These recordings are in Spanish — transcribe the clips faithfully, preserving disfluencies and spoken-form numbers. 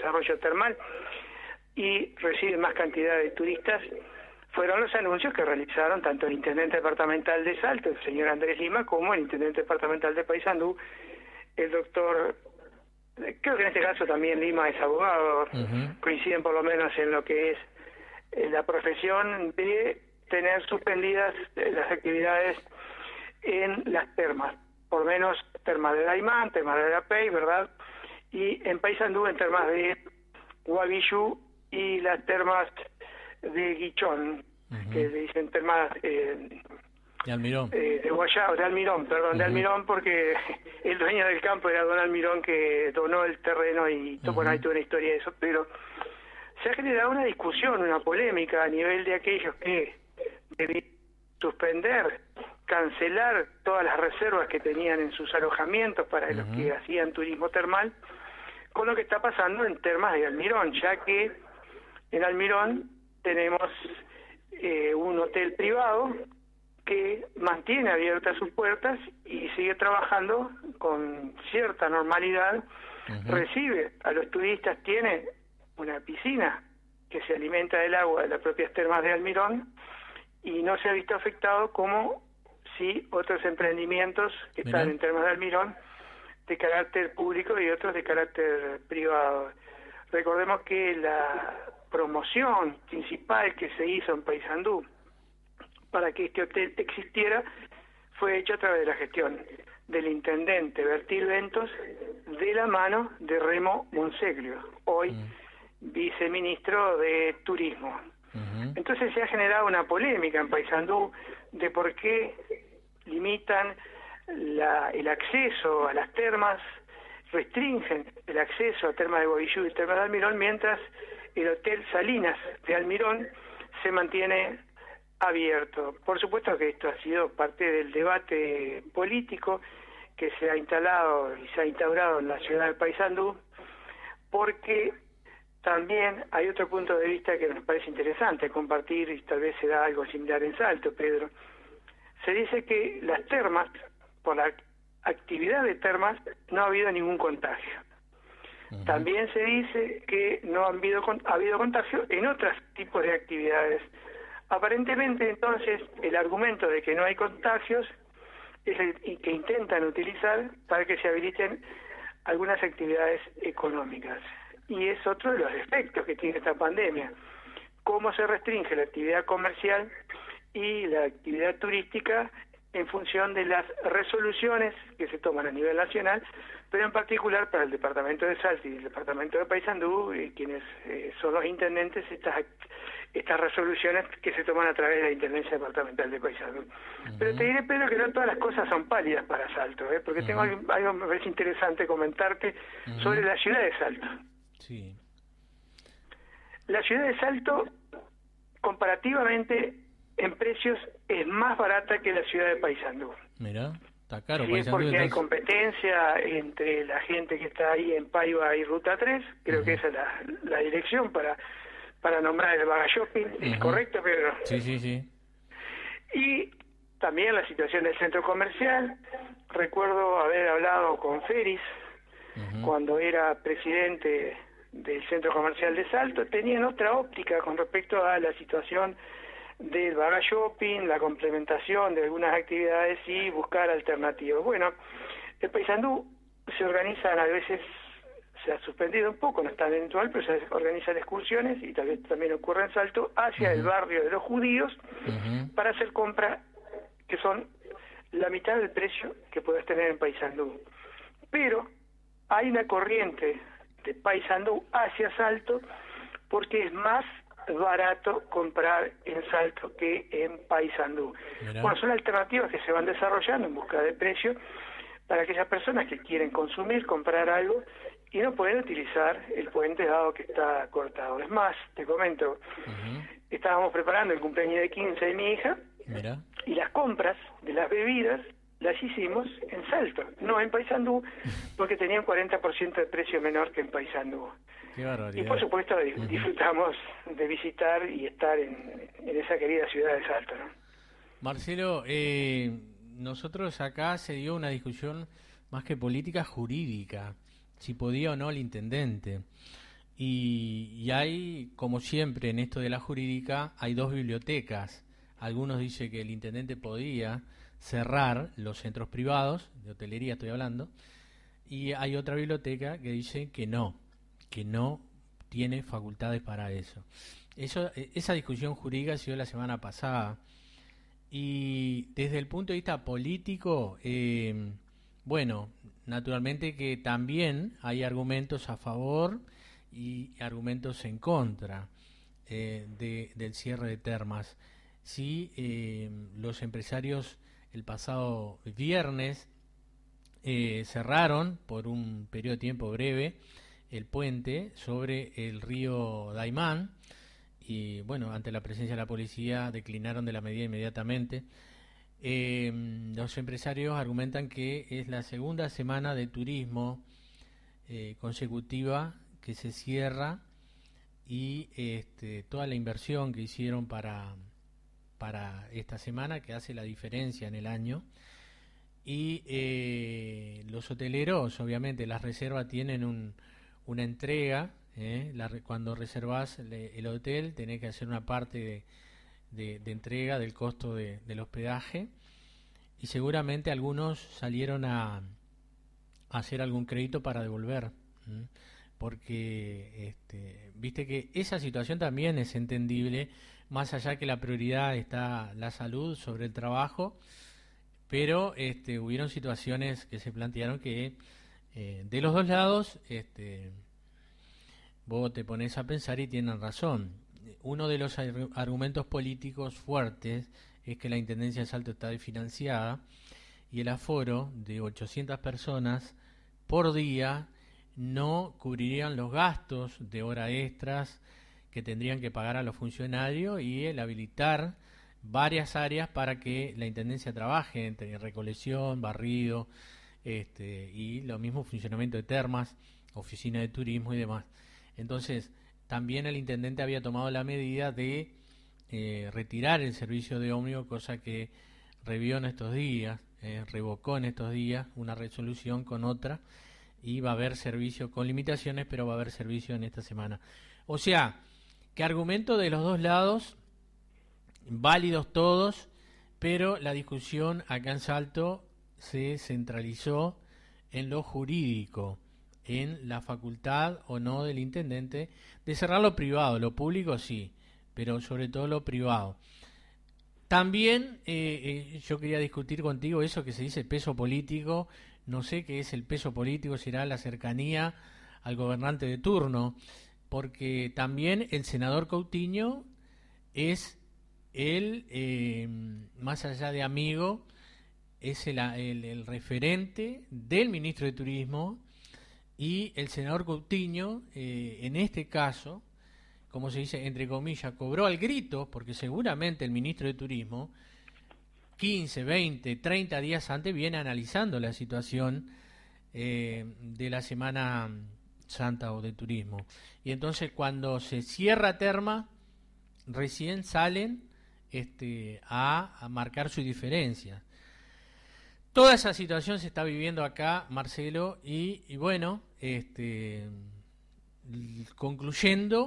desarrollo termal y recibe más cantidad de turistas, fueron los anuncios que realizaron tanto el intendente departamental de Salto, el señor Andrés Lima, como el intendente departamental de Paysandú, el doctor, creo que en este caso también Lima es abogado, uh-huh. coinciden por lo menos en lo que es eh, la profesión de tener suspendidas eh, las actividades en las termas, por lo menos termas de Daimán, termas de Arapey, ¿verdad? Y en Paysandú en termas de Guavillú y las termas de Guichón, uh-huh. que le dicen termas eh, de Almirón, eh, de Guayao, de Almirón, perdón, uh-huh. de Almirón, porque el dueño del campo era don Almirón, que donó el terreno y uh-huh. bueno, hay toda una historia de eso, pero se ha generado una discusión, una polémica a nivel de aquellos que debían suspender, cancelar todas las reservas que tenían en sus alojamientos para uh-huh. los que hacían turismo termal, con lo que está pasando en termas de Almirón, ya que en Almirón tenemos eh, un hotel privado que mantiene abiertas sus puertas y sigue trabajando con cierta normalidad, uh-huh. recibe a los turistas, tiene una piscina que se alimenta del agua de las propias termas de Almirón y no se ha visto afectado como si otros emprendimientos que Mirá. están en termas de Almirón de carácter público y otros de carácter privado. Recordemos que la promoción principal que se hizo en Paysandú para que este hotel existiera fue hecha a través de la gestión del intendente Bertil Ventos de la mano de Remo Monseglio, hoy uh-huh. viceministro de Turismo. Uh-huh. Entonces se ha generado una polémica en Paysandú de por qué limitan la, el acceso a las termas, restringen el acceso a termas de Guavillú y termas de Almirón, mientras el Hotel Salinas de Almirón se mantiene abierto. Por supuesto que esto ha sido parte del debate político que se ha instalado y se ha instaurado en la ciudad de Paysandú, porque también hay otro punto de vista que nos parece interesante compartir, y tal vez se da algo similar en Salto, Pedro. Se dice que las termas, por la actividad de termas, no ha habido ningún contagio. Uh-huh. También se dice que no ha habido, ha habido contagio en otros tipos de actividades. Aparentemente, entonces, el argumento de que no hay contagios es el y que intentan utilizar para que se habiliten algunas actividades económicas. Y es otro de los efectos que tiene esta pandemia. Cómo se restringe la actividad comercial y la actividad turística en función de las resoluciones que se toman a nivel nacional, pero en particular para el departamento de Salto y el departamento de Paysandú, eh, quienes eh, son los intendentes, estas estas resoluciones que se toman a través de la Intendencia Departamental de Paysandú. Uh-huh. Pero te diré, Pedro, que no todas las cosas son pálidas para Salto, ¿eh? porque uh-huh. tengo algo, algo me parece interesante comentarte uh-huh. sobre la ciudad de Salto. Sí. La ciudad de Salto, comparativamente, en precios, es más barata que la ciudad de Paysandú. Mira, está caro. Sí, es porque entonces hay competencia entre la gente que está ahí en Paiva y Ruta tres, creo uh-huh. que esa es la, la dirección para para nombrar el Baga Shopping, ¿es uh-huh. correcto, Pedro? Sí, sí, sí. Y también la situación del centro comercial. Recuerdo haber hablado con Feris uh-huh. cuando era presidente del centro comercial de Salto, tenían otra óptica con respecto a la situación del Baga Shopping, la complementación de algunas actividades y buscar alternativas. Bueno, el Paysandú se organizan a veces, se ha suspendido un poco, no está eventual, pero se organizan excursiones, y tal vez también ocurre en Salto, hacia uh-huh. el barrio de los judíos uh-huh. para hacer compras que son la mitad del precio que puedes tener en Paysandú. Pero hay una corriente de Paysandú hacia Salto porque es más barato comprar en Salto que en Paysandú. Bueno, son alternativas que se van desarrollando en busca de precio para aquellas personas que quieren consumir, comprar algo y no pueden utilizar el puente dado que está cortado. Es más, te comento, uh-huh. estábamos preparando el cumpleaños de quince de mi hija. Mira. Y las compras de las bebidas las hicimos en Salto, no en Paysandú, porque tenían cuarenta por ciento de precio menor que en Paysandú. Qué barbaridad. Y por supuesto uh-huh. disfrutamos de visitar y estar en, en esa querida ciudad de Salto, ¿no? Marcelo, eh, nosotros acá se dio una discusión más que política, jurídica, si podía o no el intendente. Y, y hay, como siempre en esto de la jurídica, hay dos bibliotecas. Algunos dicen que el intendente podía cerrar los centros privados, de hotelería estoy hablando, y hay otra biblioteca que dice que no, que no tiene facultades para eso. Eso, esa discusión jurídica se dio la semana pasada, y desde el punto de vista político, eh, bueno, naturalmente que también hay argumentos a favor y argumentos en contra eh, de, del cierre de termas. Sí, eh, los empresarios el pasado viernes eh, cerraron por un periodo de tiempo breve el puente sobre el río Daimán, y bueno, ante la presencia de la policía declinaron de la medida inmediatamente. Eh, los empresarios argumentan que es la segunda semana de turismo eh, consecutiva que se cierra, y este, toda la inversión que hicieron para, para esta semana, que hace la diferencia en el año. Y eh, los hoteleros, obviamente, las reservas tienen un, una entrega. ¿eh? La, cuando reservas le, el hotel, tenés que hacer una parte de, de, de entrega del costo de, del hospedaje. Y seguramente algunos salieron a, a hacer algún crédito para devolver. ¿eh? Porque este, viste que esa situación también es entendible, más allá que la prioridad está la salud sobre el trabajo, pero este, hubieron situaciones que se plantearon que eh, de los dos lados este, vos te pones a pensar y tienen razón. Uno de los argumentos políticos fuertes es que la Intendencia de Salto está desfinanciada y el aforo de ochocientas personas por día no cubrirían los gastos de horas extras que tendrían que pagar a los funcionarios, y el habilitar varias áreas para que la Intendencia trabaje, entre recolección, barrido, este, y lo mismo funcionamiento de termas, oficina de turismo y demás. Entonces, también el intendente había tomado la medida de eh, retirar el servicio de ómnibus, cosa que revió en estos días, eh, revocó en estos días una resolución con otra, y va a haber servicio con limitaciones, pero va a haber servicio en esta semana. O sea, que argumento de los dos lados, válidos todos, pero la discusión acá en Salto se centralizó en lo jurídico, en la facultad o no del intendente de cerrar lo privado. Lo público sí, pero sobre todo lo privado. También eh, eh, yo quería discutir contigo eso que se dice peso político. No sé qué es el peso político, será la cercanía al gobernante de turno, porque también el senador Coutinho es el, eh, más allá de amigo, es el, el, el referente del ministro de Turismo, y el senador Coutinho, eh, en este caso, como se dice, entre comillas, cobró al grito, porque seguramente el ministro de Turismo quince, veinte, treinta días antes viene analizando la situación eh, de la Semana Santa o de turismo. Y entonces cuando se cierra terma, recién salen este, a, a marcar su diferencia. Toda esa situación se está viviendo acá, Marcelo, y, y bueno, este, concluyendo,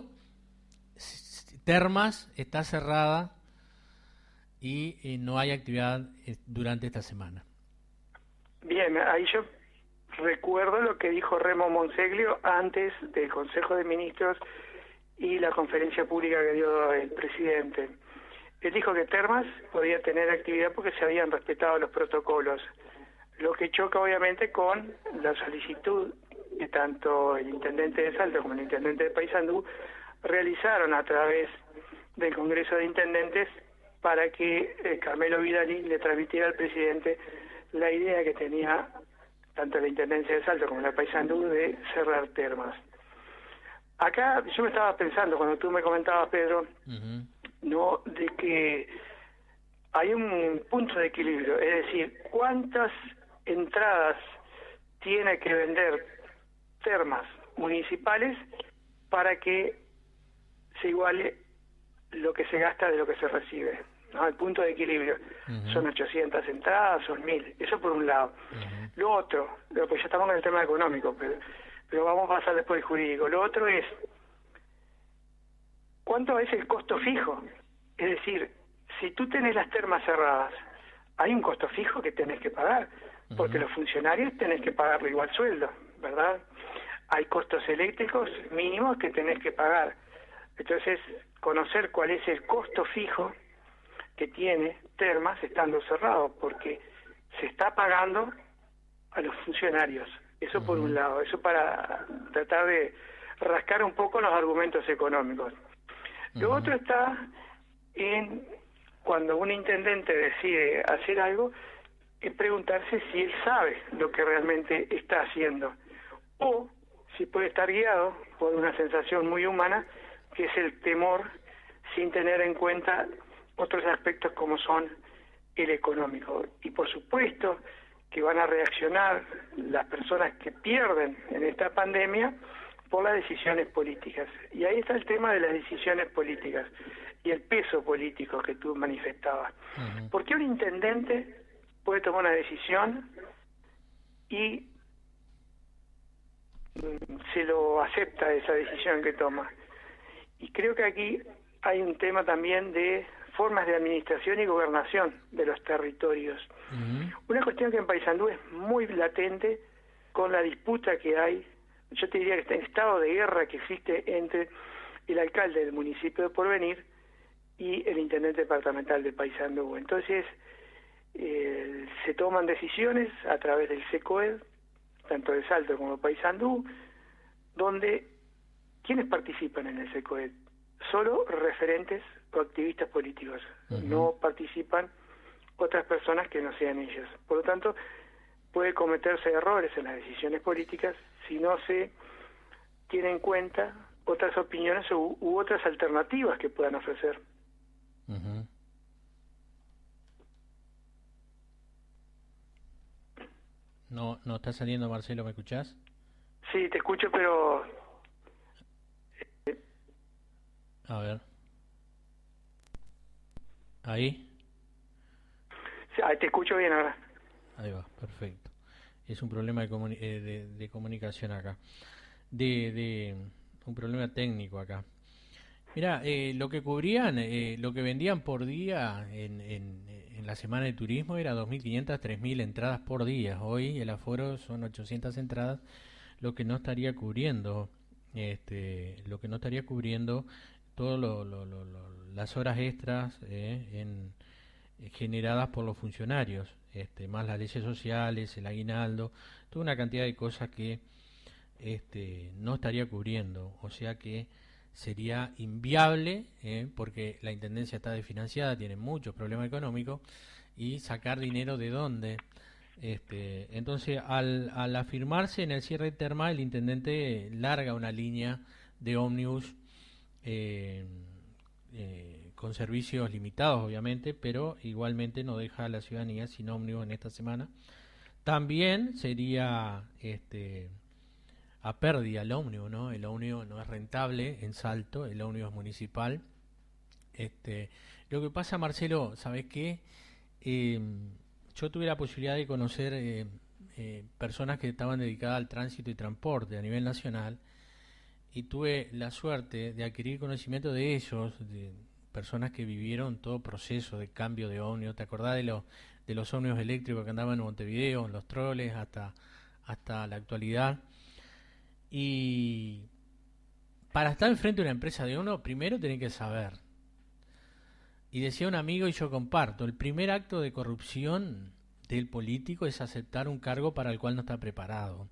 Termas está cerrada y, y no hay actividad durante esta semana. Bien, ahí yo recuerdo lo que dijo Remo Monseglio antes del Consejo de Ministros y la conferencia pública que dio el presidente. Él dijo que Termas podía tener actividad porque se habían respetado los protocolos, lo que choca obviamente con la solicitud que tanto el intendente de Salto como el intendente de Paysandú realizaron a través del Congreso de Intendentes para que eh, Carmelo Vidali le transmitiera al presidente la idea que tenía tanto la Intendencia de Salto como la Paysandú de cerrar termas. Acá yo me estaba pensando, cuando tú me comentabas, Pedro, uh-huh. no de que hay un punto de equilibrio, es decir, ¿cuántas entradas tiene que vender termas municipales para que se iguale lo que se gasta de lo que se recibe? ¿No? El punto de equilibrio. Uh-huh. Son ochocientas entradas, son mil. Eso por un lado. Uh-huh. Lo otro, lo, pues ya estamos en el tema económico, pero, pero vamos a pasar después al jurídico. Lo otro es, ¿cuánto es el costo fijo? Es decir, si tú tenés las termas cerradas, hay un costo fijo que tenés que pagar, porque uh-huh. los funcionarios tenés que pagarle igual sueldo, ¿verdad? Hay costos eléctricos mínimos que tenés que pagar. Entonces, conocer cuál es el costo fijo que tiene termas estando cerrado, porque se está pagando a los funcionarios. Eso uh-huh. por un lado, eso para tratar de rascar un poco los argumentos económicos. Uh-huh. Lo otro está en cuando un intendente decide hacer algo, es preguntarse si él sabe lo que realmente está haciendo, o si puede estar guiado por una sensación muy humana, que es el temor, sin tener en cuenta otros aspectos como son el económico. Y por supuesto que van a reaccionar las personas que pierden en esta pandemia por las decisiones políticas. Y ahí está el tema de las decisiones políticas y el peso político que tú manifestabas. Uh-huh. ¿Por qué un intendente puede tomar una decisión y mm, se lo acepta esa decisión que toma? Y creo que aquí hay un tema también de formas de administración y gobernación de los territorios. Uh-huh. Una cuestión que en Paysandú es muy latente con la disputa que hay, yo te diría que está en estado de guerra que existe entre el alcalde del municipio de Porvenir y el intendente departamental de Paysandú. Entonces, eh, se toman decisiones a través del SECOED, tanto de Salto como de Paysandú, donde, ¿quiénes participan en el SECOED? Solo referentes o activistas políticos. Uh-huh. No participan otras personas que no sean ellos. Por lo tanto, puede cometerse errores en las decisiones políticas si no se tiene en cuenta otras opiniones u, u otras alternativas que puedan ofrecer. Uh-huh. No, no está saliendo, Marcelo, ¿me escuchás? Sí, te escucho, pero... A ver. ¿Ahí? Sí, ahí te escucho bien ahora. Ahí va, perfecto. Es un problema de, comuni- eh, de, de comunicación acá. De, de un problema técnico acá. Mira, eh, lo que cubrían, eh, lo que vendían por día en, en, en la semana de turismo era dos mil quinientas, tres mil entradas por día. Hoy el aforo son ochocientas entradas, lo que no estaría cubriendo, este, lo que no estaría cubriendo todas lo, lo, lo, lo, las horas extras eh, en, eh, generadas por los funcionarios, este, más las leyes sociales, el aguinaldo, toda una cantidad de cosas que este, no estaría cubriendo, o sea que sería inviable, eh, porque la intendencia está desfinanciada, tiene muchos problemas económicos, y sacar dinero de dónde. Este, entonces, al, al afirmarse en el cierre termal, el intendente larga una línea de ómnibus eh, eh, con servicios limitados, obviamente, pero igualmente no deja a la ciudadanía sin ómnibus en esta semana. También sería... este a pérdida el ómnibus, ¿no? El ómnibus no es rentable en Salto, el ómnibus municipal. Este, lo que pasa, Marcelo, ¿sabes qué? Eh, yo tuve la posibilidad de conocer eh, eh, personas que estaban dedicadas al tránsito y transporte a nivel nacional, y tuve la suerte de adquirir conocimiento de ellos, de personas que vivieron todo proceso de cambio de ómnibus. ¿Te acordás de los de los ómnibus eléctricos que andaban en Montevideo, en los troles, hasta hasta la actualidad? Y para estar enfrente de una empresa de uno, primero tiene que saber. Y decía un amigo, y yo comparto, el primer acto de corrupción del político es aceptar un cargo para el cual no está preparado.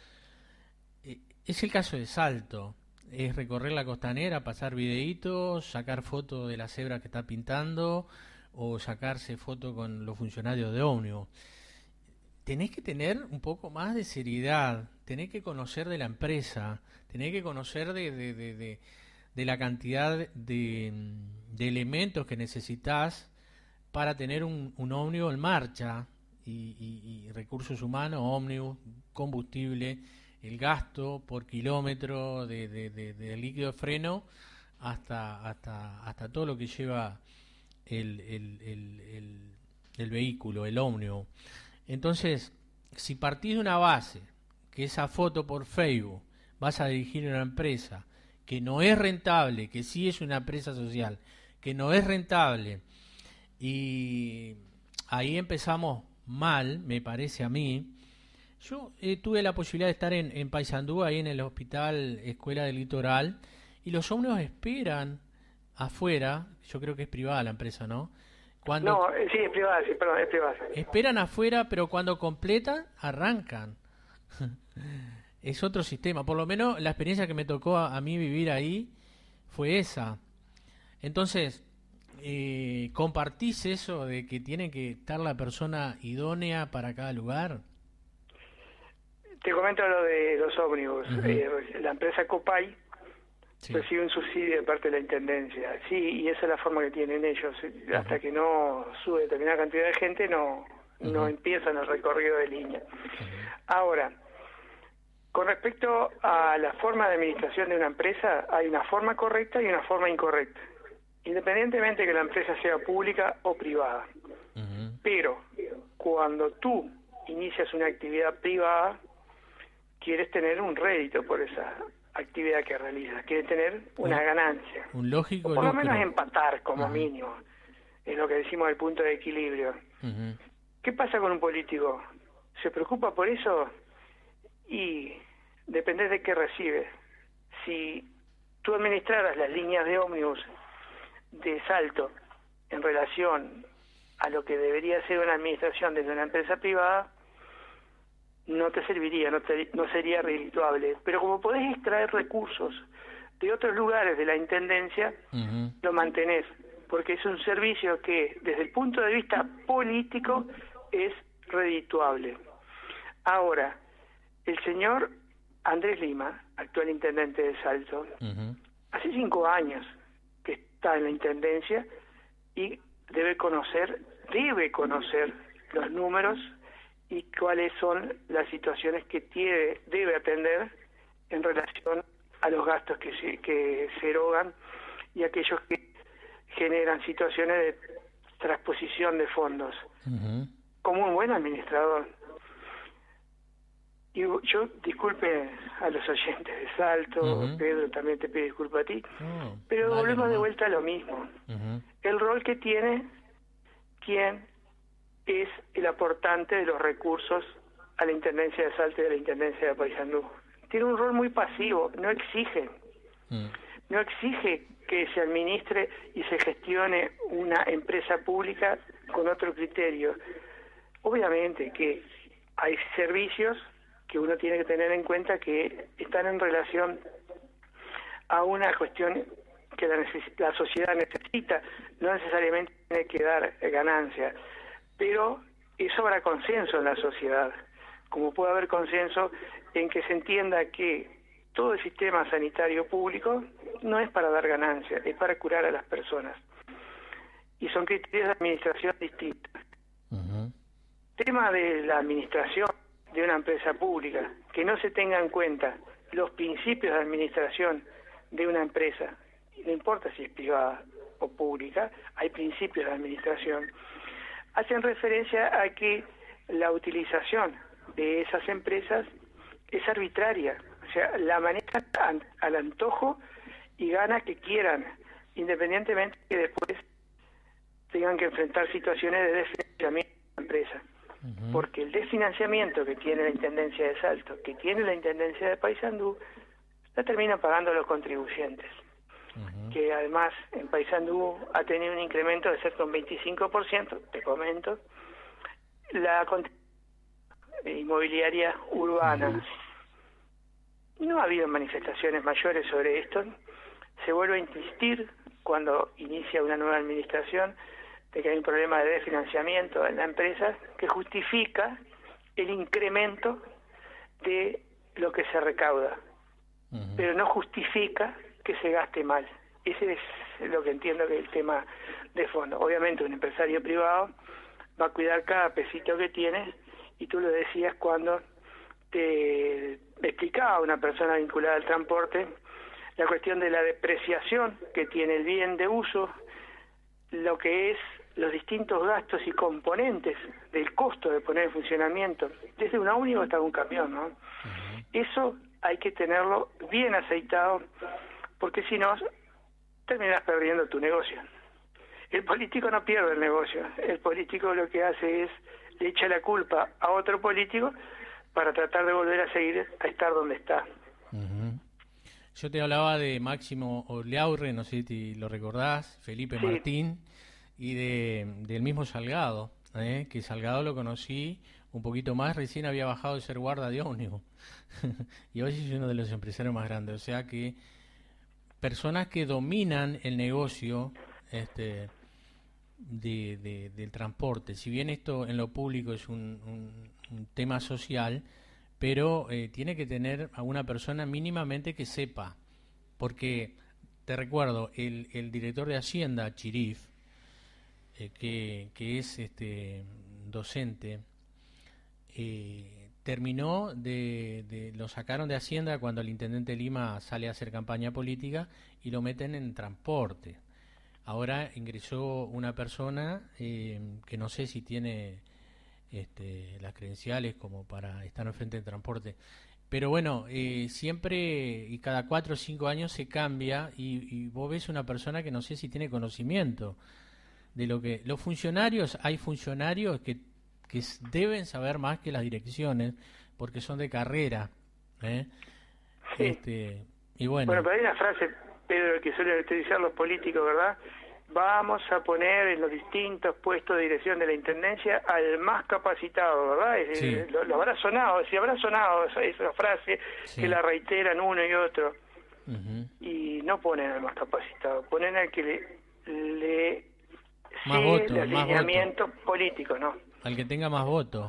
Es el caso de Salto, es recorrer la costanera, pasar videitos, sacar fotos de la cebra que está pintando, o sacarse fotos con los funcionarios de ómnibus. Tenés que tener un poco más de seriedad, tenés que conocer de la empresa, tenés que conocer de, de, de, de, de la cantidad de, de elementos que necesitas para tener un, un ómnibus en marcha, y, y, y recursos humanos, ómnibus, combustible, el gasto por kilómetro de, de, de, de líquido de freno, hasta, hasta, hasta todo lo que lleva el, el, el, el, el vehículo, el ómnibus. Entonces, si partís de una base, que esa foto por Facebook vas a dirigir a una empresa que no es rentable, que sí es una empresa social, que no es rentable, y ahí empezamos mal, me parece a mí. Yo eh, tuve la posibilidad de estar en, en Paysandú, ahí en el hospital Escuela del Litoral, y los ómnibus esperan afuera, yo creo que es privada la empresa, ¿no? Cuando No, eh, sí, es privada, sí, perdón, es privada. esperan afuera, pero cuando completan, arrancan. Es otro sistema, por lo menos la experiencia que me tocó a, a mí vivir ahí fue esa. Entonces, eh, ¿compartís eso de que tiene que estar la persona idónea para cada lugar? Te comento lo de los ómnibus. Uh-huh. eh, la empresa Copay sí. recibe un subsidio de parte de la Intendencia. Sí, y esa es la forma que tienen ellos. Uh-huh. Hasta que no sube determinada cantidad de gente, no, uh-huh. no empiezan el recorrido de línea. Uh-huh. Ahora, con respecto a la forma de administración de una empresa, hay una forma correcta y una forma incorrecta, independientemente de que la empresa sea pública o privada. Uh-huh. Pero cuando tú inicias una actividad privada, quieres tener un rédito por esa actividad que realizas, quieres tener una un, ganancia. Un lógico o por lo lucro. menos empatar como uh-huh. mínimo, es lo que decimos del punto de equilibrio. Uh-huh. ¿Qué pasa con un político? ¿Se preocupa por eso? Y depende de qué recibe. Si tú administraras las líneas de ómnibus de Salto en relación a lo que debería ser una administración desde una empresa privada, no te serviría, no, te, no sería redituable. Pero como podés extraer recursos de otros lugares de la Intendencia, uh-huh. lo mantenés, porque es un servicio que desde el punto de vista político es redituable. Ahora, el señor Andrés Lima, actual intendente de Salto, uh-huh. hace cinco años que está en la Intendencia y debe conocer, debe conocer los números y cuáles son las situaciones que tiene, debe atender en relación a los gastos que se, que se erogan y aquellos que generan situaciones de transposición de fondos. Uh-huh. Como un buen administrador. Y yo, disculpe a los oyentes de Salto, uh-huh. Pedro, también te pido disculpas a ti, uh-huh. pero vale, volvemos no. de vuelta a lo mismo. Uh-huh. El rol que tiene quien es el aportante de los recursos a la Intendencia de Salto y a la Intendencia de Paysandú. Tiene un rol muy pasivo, no exige, uh-huh. no exige que se administre y se gestione una empresa pública con otro criterio. Obviamente que hay servicios que uno tiene que tener en cuenta que están en relación a una cuestión que la, neces- la sociedad necesita, no necesariamente tiene que dar ganancia, pero eso habrá consenso en la sociedad, como puede haber consenso en que se entienda que todo el sistema sanitario público no es para dar ganancia, es para curar a las personas, y son criterios de administración distintos. Uh-huh. El tema de la administración de una empresa pública, que no se tenga en cuenta los principios de administración de una empresa, no importa si es privada o pública, hay principios de administración, hacen referencia a que la utilización de esas empresas es arbitraria, o sea, la manejan al antojo y gana que quieran, independientemente que después tengan que enfrentar situaciones de desfinanciamiento de la empresa. Uh-huh. Porque el desfinanciamiento que tiene la Intendencia de Salto, que tiene la Intendencia de Paysandú, la terminan pagando los contribuyentes. Uh-huh. Que además en Paysandú ha tenido un incremento de cerca de un veinticinco por ciento, te comento, la inmobiliaria urbana. Uh-huh. No ha habido manifestaciones mayores sobre esto. Se vuelve a insistir cuando inicia una nueva administración de que hay un problema de desfinanciamiento en la empresa que justifica el incremento de lo que se recauda, uh-huh. pero no justifica que se gaste mal. Ese es lo que entiendo que es el tema de fondo. Obviamente un empresario privado va a cuidar cada pesito que tiene, y tú lo decías cuando te explicaba una persona vinculada al transporte la cuestión de la depreciación que tiene el bien de uso, lo que es los distintos gastos y componentes del costo de poner en funcionamiento, desde un ómnibus hasta un camión, ¿no? Uh-huh. Eso hay que tenerlo bien aceitado, porque si no, terminas perdiendo tu negocio. El político no pierde el negocio, el político lo que hace es, le echa la culpa a otro político para tratar de volver a seguir, a estar donde está. Uh-huh. Yo te hablaba de Máximo Oliaurre, no sé si lo recordás, Felipe Sí. Martín, y de del mismo Salgado, ¿eh? Que Salgado lo conocí un poquito más, recién había bajado de ser guarda de ómnibus, y hoy es uno de los empresarios más grandes, o sea que personas que dominan el negocio este de, de, del transporte, si bien esto en lo público es un, un, un tema social, pero eh, tiene que tener a una persona mínimamente que sepa, porque te recuerdo, el, el director de Hacienda, Chirif, eh, que, que es este docente, eh, terminó de, de, lo sacaron de Hacienda cuando el intendente Lima sale a hacer campaña política y lo meten en transporte. Ahora ingresó una persona eh, que no sé si tiene este, las credenciales como para estar enfrente del transporte. Pero bueno, eh, siempre y cada cuatro o cinco años se cambia y, y vos ves una persona que no sé si tiene conocimiento de lo que... Los funcionarios, hay funcionarios que, que deben saber más que las direcciones porque son de carrera. ¿eh? Sí. Este, y bueno. Bueno, pero hay una frase, Pedro, que suelen utilizar los políticos, ¿verdad? Vamos a poner en los distintos puestos de dirección de la Intendencia al más capacitado, ¿verdad? Sí. Lo, lo habrá sonado, si habrá sonado esa, esa frase, sí, que la reiteran uno y otro. Uh-huh. Y no ponen al más capacitado, ponen al que le, le más sigue voto, el más alineamiento voto. político, ¿no? Al que tenga más votos.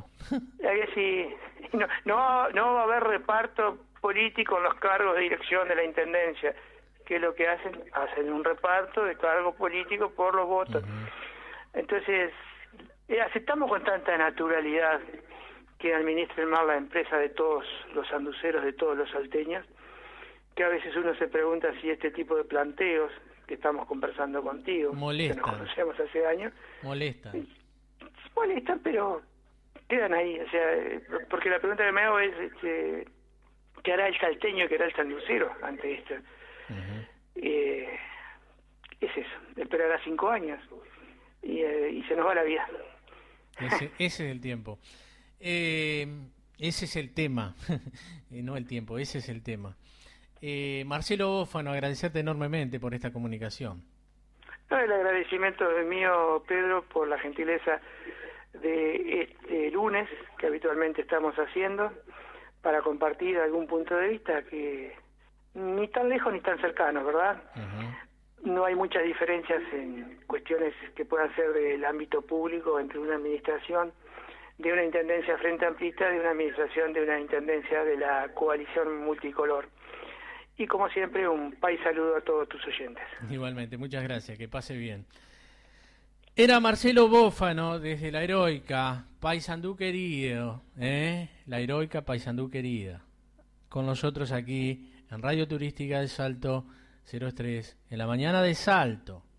Sí, no, no, no va a haber reparto político en los cargos de dirección de la Intendencia, que lo que hacen, hacen un reparto de cargo político por los votos. Uh-huh. Entonces, eh, aceptamos con tanta naturalidad que administren mal la empresa de todos los anduceros, de todos los salteños, que a veces uno se pregunta si este tipo de planteos que estamos conversando contigo, molestan, que nos conocemos hace años, molestan. Molestan, pero quedan ahí, o sea, porque la pregunta que me hago es, este, ¿qué hará el salteño, qué hará el sanducero ante esto? Uh-huh. eh, es eso, esperará cinco años y, eh, y se nos va la vida. Ese, ese es el tiempo. Eh, ese es el tema, no el tiempo, ese es el tema. Eh, Marcelo Bófano, agradecerte enormemente por esta comunicación. No, el agradecimiento es mío, Pedro, por la gentileza de este lunes que habitualmente estamos haciendo para compartir algún punto de vista que ni tan lejos ni tan cercano, ¿verdad? Uh-huh. No hay muchas diferencias en cuestiones que puedan ser del ámbito público entre una administración de una intendencia frente amplista de una administración de una intendencia de la coalición multicolor. Y como siempre, un país saludo a todos tus oyentes. Igualmente, muchas gracias, que pase bien. Era Marcelo Bófano desde La Heroica, Paysandú querido, ¿eh? La Heroica Paysandú querida. Con nosotros aquí en Radio Turística de Salto cero tres, en la mañana de Salto.